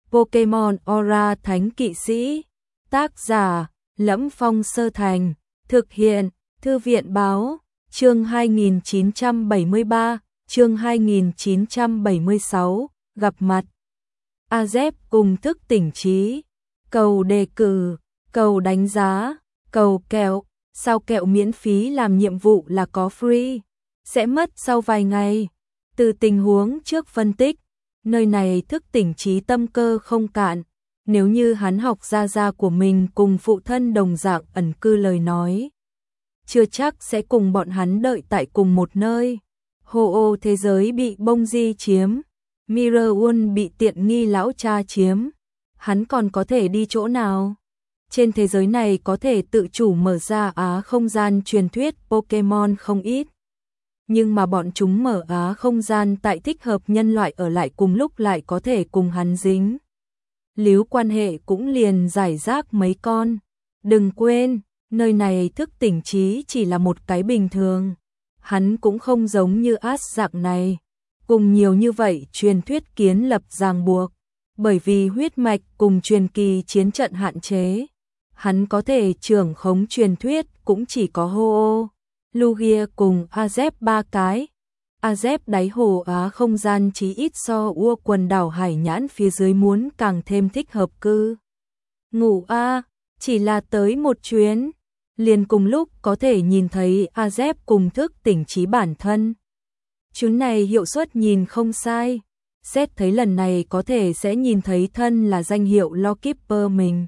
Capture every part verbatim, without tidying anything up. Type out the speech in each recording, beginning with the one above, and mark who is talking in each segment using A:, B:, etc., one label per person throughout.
A: Pokemon Aura Thánh Kỵ Sĩ. Tác giả: Lẫm Phong Sơ Thành. Thực hiện: Thư viện Báo. Chương hai nghìn chín trăm bảy mươi ba, chương hai nghìn chín trăm bảy mươi sáu, gặp mặt. a dép cùng thức tỉnh trí. Cầu đề cử, cầu đánh giá, cầu kẹo. Sao kẹo miễn phí làm nhiệm vụ là có free, sẽ mất sau vài ngày. Từ tình huống trước phân tích, nơi này thức tỉnh trí tâm cơ không cạn. Nếu như hắn học gia gia của mình cùng phụ thân đồng dạng ẩn cư lời nói, chưa chắc sẽ cùng bọn hắn đợi tại cùng một nơi. Hồ ô thế giới bị bông di chiếm, Mirror World bị tiện nghi lão cha chiếm, hắn còn có thể đi chỗ nào? Trên thế giới này có thể tự chủ mở ra á không gian truyền thuyết Pokemon không ít. Nhưng mà bọn chúng mở á không gian tại thích hợp nhân loại ở lại cùng lúc lại có thể cùng hắn dính líu quan hệ cũng liền giải rác mấy con. Đừng quên, nơi này thức tỉnh trí chỉ là một cái bình thường. Hắn cũng không giống như Ash dạng này, cùng nhiều như vậy truyền thuyết kiến lập ràng buộc. Bởi vì huyết mạch cùng truyền kỳ chiến trận hạn chế, hắn có thể trưởng khống truyền thuyết cũng chỉ có Ho-Oh, Lugia cùng a dép ba cái. a dép đáy hồ á không gian chí ít so ua quần đảo Hải Nhãn phía dưới muốn càng thêm thích hợp cư. Ngủ a, chỉ là tới một chuyến, liền cùng lúc có thể nhìn thấy a dép cùng thức tỉnh trí bản thân. Chuyến này hiệu suất nhìn không sai, xét thấy lần này có thể sẽ nhìn thấy thân là danh hiệu Lawkeeper mình.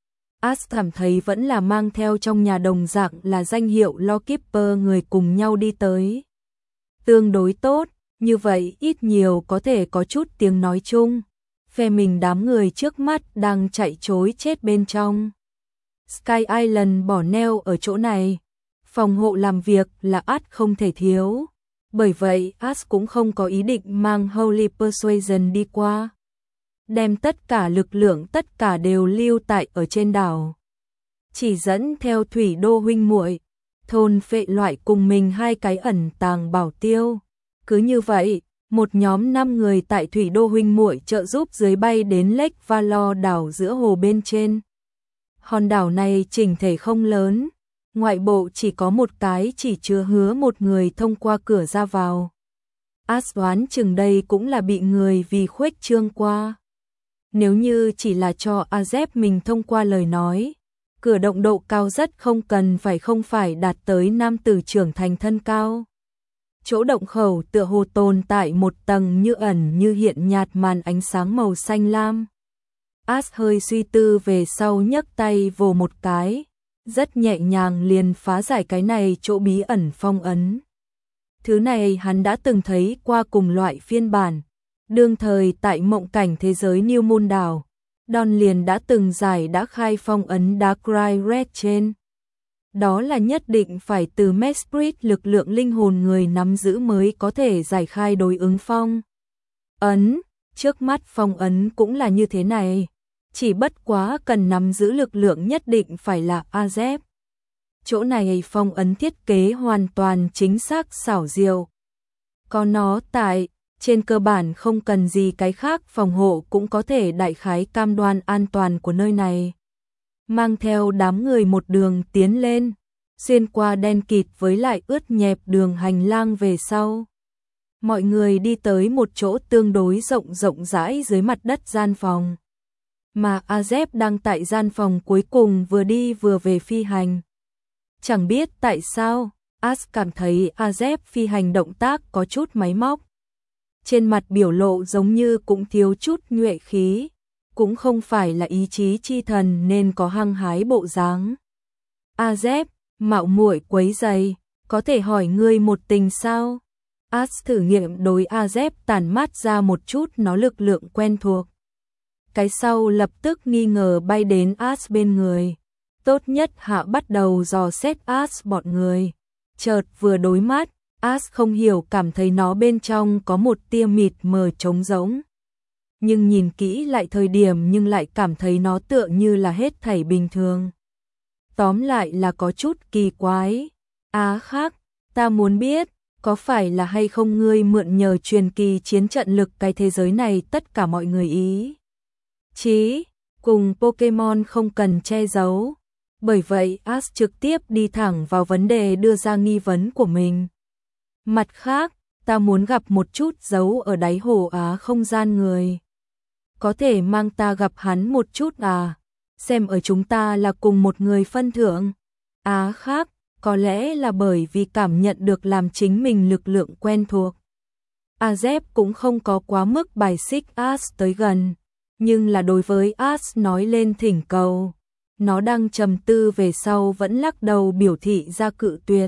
A: Ash cảm thấy vẫn là mang theo trong nhà đồng dạng là danh hiệu Lawkeeper người cùng nhau đi tới. Tương đối tốt, như vậy ít nhiều có thể có chút tiếng nói chung. Phe mình đám người trước mắt đang chạy trối chết bên trong. Sky Island bỏ neo ở chỗ này. Phòng hộ làm việc là Ash không thể thiếu. Bởi vậy Ash cũng không có ý định mang Holy Persuasion đi qua. Đem tất cả lực lượng tất cả đều lưu tại ở trên đảo. Chỉ dẫn theo thủy đô huynh muội, thôn phệ loại cùng mình hai cái ẩn tàng bảo tiêu. Cứ như vậy, một nhóm năm người tại thủy đô huynh muội trợ giúp dưới bay đến Lake Valor đảo giữa hồ bên trên. Hòn đảo này chỉnh thể không lớn, ngoại bộ chỉ có một cái chỉ chứa hứa một người thông qua cửa ra vào. Ash đoán chừng đây cũng là bị người vì khuếch trương qua. Nếu như chỉ là cho a dép mình thông qua lời nói, cửa động độ cao rất không cần phải không phải đạt tới nam tử trưởng thành thân cao. Chỗ động khẩu tựa hồ tồn tại một tầng như ẩn như hiện nhạt màn ánh sáng màu xanh lam. Ash hơi suy tư về sau nhấc tay vồ một cái, rất nhẹ nhàng liền phá giải cái này chỗ bí ẩn phong ấn. Thứ này hắn đã từng thấy qua cùng loại phiên bản. Đương thời tại mộng cảnh thế giới New Moon đảo, Don liền đã từng giải đã khai phong ấn Darkrai Red trên. Đó là nhất định phải từ Mesprit lực lượng linh hồn người nắm giữ mới có thể giải khai đối ứng phong ấn. Trước mắt phong ấn cũng là như thế này, chỉ bất quá cần nắm giữ lực lượng nhất định phải là a dép. Chỗ này phong ấn thiết kế hoàn toàn chính xác xảo diệu. Có nó tại, trên cơ bản không cần gì cái khác phòng hộ cũng có thể đại khái cam đoan an toàn của nơi này. Mang theo đám người một đường tiến lên, xuyên qua đen kịt với lại ướt nhẹp đường hành lang về sau. Mọi người đi tới một chỗ tương đối rộng rộng rãi dưới mặt đất gian phòng. Mà a dép đang tại gian phòng cuối cùng vừa đi vừa về phi hành. Chẳng biết tại sao, Ash cảm thấy a dép phi hành động tác có chút máy móc. Trên mặt biểu lộ giống như cũng thiếu chút nhuệ khí, cũng không phải là ý chí chi thần nên có hăng hái bộ dáng. A dép, mạo muội quấy giày, có thể hỏi ngươi một tình sao? Ash thử nghiệm đối a dép tản mát ra một chút nó lực lượng quen thuộc. Cái sau lập tức nghi ngờ bay đến Ash bên người. Tốt nhất hạ bắt đầu dò xét Ash bọn người. Chợt vừa đối mắt, Ash không hiểu cảm thấy nó bên trong có một tia mịt mờ trống rỗng. Nhưng nhìn kỹ lại thời điểm nhưng lại cảm thấy nó tựa như là hết thảy bình thường. Tóm lại là có chút kỳ quái. Á khác, ta muốn biết, có phải là hay không ngươi mượn nhờ truyền kỳ chiến trận lực cái thế giới này tất cả mọi người ý. chí, cùng Pokemon không cần che giấu. Bởi vậy Ash trực tiếp đi thẳng vào vấn đề đưa ra nghi vấn của mình. Mặt khác, ta muốn gặp một chút giấu ở đáy hồ Á không gian người. Có thể mang ta gặp hắn một chút à? Xem ở chúng ta là cùng một người phân thượng. Á khác, có lẽ là bởi vì cảm nhận được làm chính mình lực lượng quen thuộc. Azep cũng không có quá mức bài xích Ash tới gần, nhưng là đối với Ash nói lên thỉnh cầu, nó đang trầm tư về sau vẫn lắc đầu biểu thị ra cự tuyệt.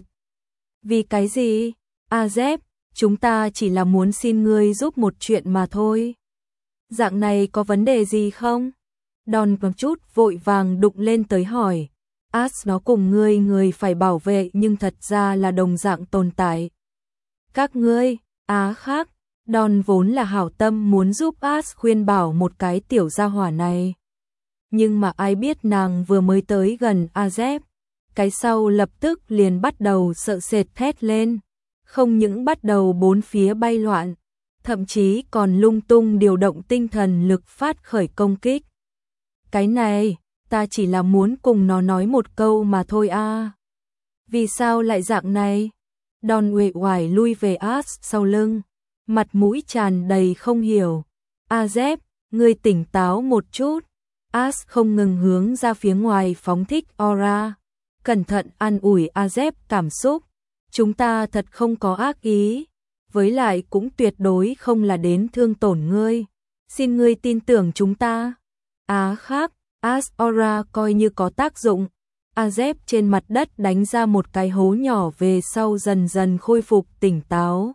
A: Vì cái gì? Azep, chúng ta chỉ là muốn xin ngươi giúp một chuyện mà thôi. Dạng này có vấn đề gì không? Don một chút vội vàng đụng lên tới hỏi. Ash nó cùng ngươi người phải bảo vệ nhưng thật ra là đồng dạng tồn tại. Các ngươi, Á khác, Don vốn là hảo tâm muốn giúp Ash khuyên bảo một cái tiểu gia hỏa này. Nhưng mà ai biết nàng vừa mới tới gần Azep, cái sau lập tức liền bắt đầu sợ sệt thét lên. Không những bắt đầu bốn phía bay loạn, thậm chí còn lung tung điều động tinh thần lực phát khởi công kích. Cái này, ta chỉ là muốn cùng nó nói một câu mà thôi a. À. Vì sao lại dạng này? Don uể oải lui về Ash sau lưng, mặt mũi tràn đầy không hiểu. Azep, ngươi tỉnh táo một chút. Ash không ngừng hướng ra phía ngoài phóng thích aura, cẩn thận an ủi Azep cảm xúc. Chúng ta thật không có ác ý, với lại cũng tuyệt đối không là đến thương tổn ngươi. Xin ngươi tin tưởng chúng ta. Á khác, Ash aura coi như có tác dụng. Azep trên mặt đất đánh ra một cái hố nhỏ về sau dần dần khôi phục tỉnh táo.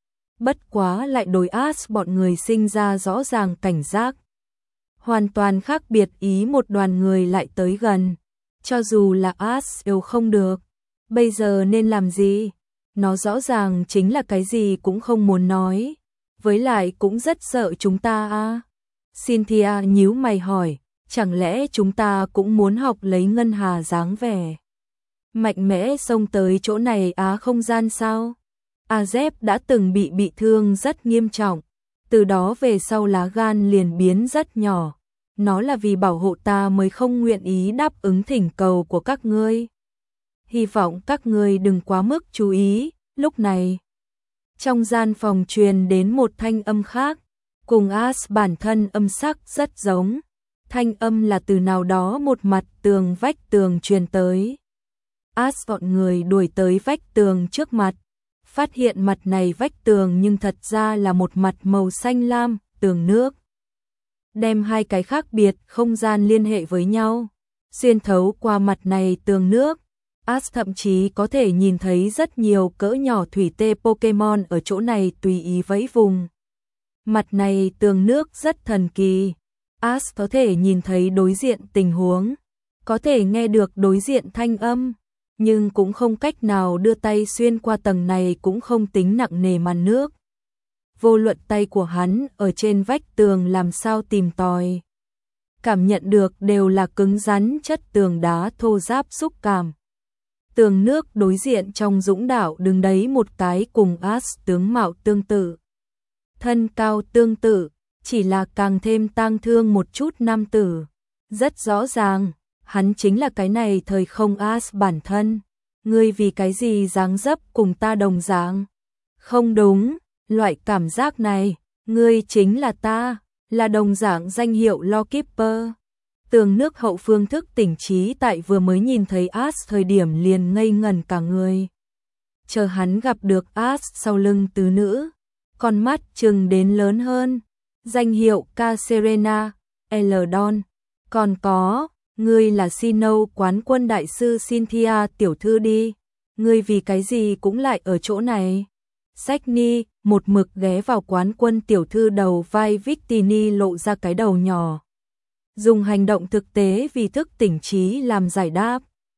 A: Bất quá lại đối Ash bọn người sinh ra rõ ràng cảnh giác. Hoàn toàn khác biệt ý một đoàn người lại tới gần. Cho dù là Ash đều không được. Bây giờ nên làm gì? Nó rõ ràng chính là cái gì cũng không muốn nói. Với lại cũng rất sợ chúng ta à? Cynthia nhíu mày hỏi, chẳng lẽ chúng ta cũng muốn học lấy Ngân Hà dáng vẻ mạnh mẽ xông tới chỗ này á không gian sao? Azep đã từng bị bị thương rất nghiêm trọng, từ đó về sau lá gan liền biến rất nhỏ. Nó là vì bảo hộ ta mới không nguyện ý đáp ứng thỉnh cầu của các ngươi. Hy vọng các ngươi đừng quá mức chú ý. Lúc này, trong gian phòng truyền đến một thanh âm khác, cùng Ash bản thân âm sắc rất giống. Thanh âm là từ nào đó một mặt tường vách tường truyền tới. Ash gọn người đuổi tới vách tường trước mặt, phát hiện mặt này vách tường nhưng thật ra là một mặt màu xanh lam, tường nước. Đem hai cái khác biệt không gian liên hệ với nhau, xuyên thấu qua mặt này tường nước. Ash thậm chí có thể nhìn thấy rất nhiều cỡ nhỏ thủy tê Pokemon ở chỗ này tùy ý vẫy vùng. Mặt này tường nước rất thần kỳ. Ash có thể nhìn thấy đối diện tình huống, có thể nghe được đối diện thanh âm, nhưng cũng không cách nào đưa tay xuyên qua tầng này cũng không tính nặng nề màn nước. Vô luận tay của hắn ở trên vách tường làm sao tìm tòi, cảm nhận được đều là cứng rắn chất tường đá thô ráp xúc cảm. Tường nước đối diện trong dũng đạo đứng đấy một cái cùng Ash tướng mạo tương tự, thân cao tương tự, chỉ là càng thêm tang thương một chút nam tử. Rất rõ ràng, hắn chính là cái này thời không Ash bản thân. Ngươi vì cái gì dáng dấp cùng ta đồng dạng? Không đúng, loại cảm giác này, ngươi chính là ta, là đồng dạng danh hiệu Lawkeeper. Tường nước hậu phương thức tỉnh trí tại vừa mới nhìn thấy Ash thời điểm liền ngây ngẩn cả người. Chờ hắn gặp được Ash sau lưng tứ nữ, con mắt trừng đến lớn hơn. Danh hiệu Caserena, Eldon. Còn có, ngươi là Sinnoh quán quân đại sư Cynthia tiểu thư đi. Ngươi vì cái gì cũng lại ở chỗ này? Sackney, một mực ghé vào quán quân tiểu thư đầu vai Victini lộ ra cái đầu nhỏ. Dùng hành động thực tế vì thức tỉnh trí làm giải đáp.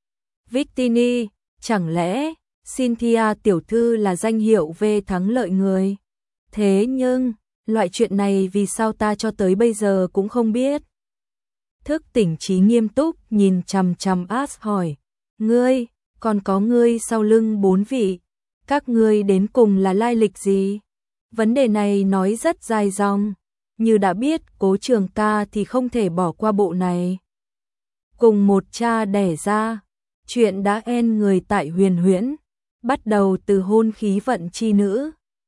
A: Victini, chẳng lẽ Cynthia tiểu thư là danh hiệu về thắng lợi người? Thế nhưng, loại chuyện này vì sao ta cho tới bây giờ cũng không biết? Thức tỉnh trí nghiêm túc nhìn chằm chằm Ash hỏi, ngươi, còn có ngươi sau lưng bốn vị, các ngươi đến cùng là lai lịch gì? Vấn đề này nói rất dài dòng. như đã biết Cố Trường Ca thì không thể bỏ qua bộ này. Cùng một cha đẻ ra, chuyện đã en người tại Huyền Huyễn, bắt đầu từ hôn khí vận chi nữ,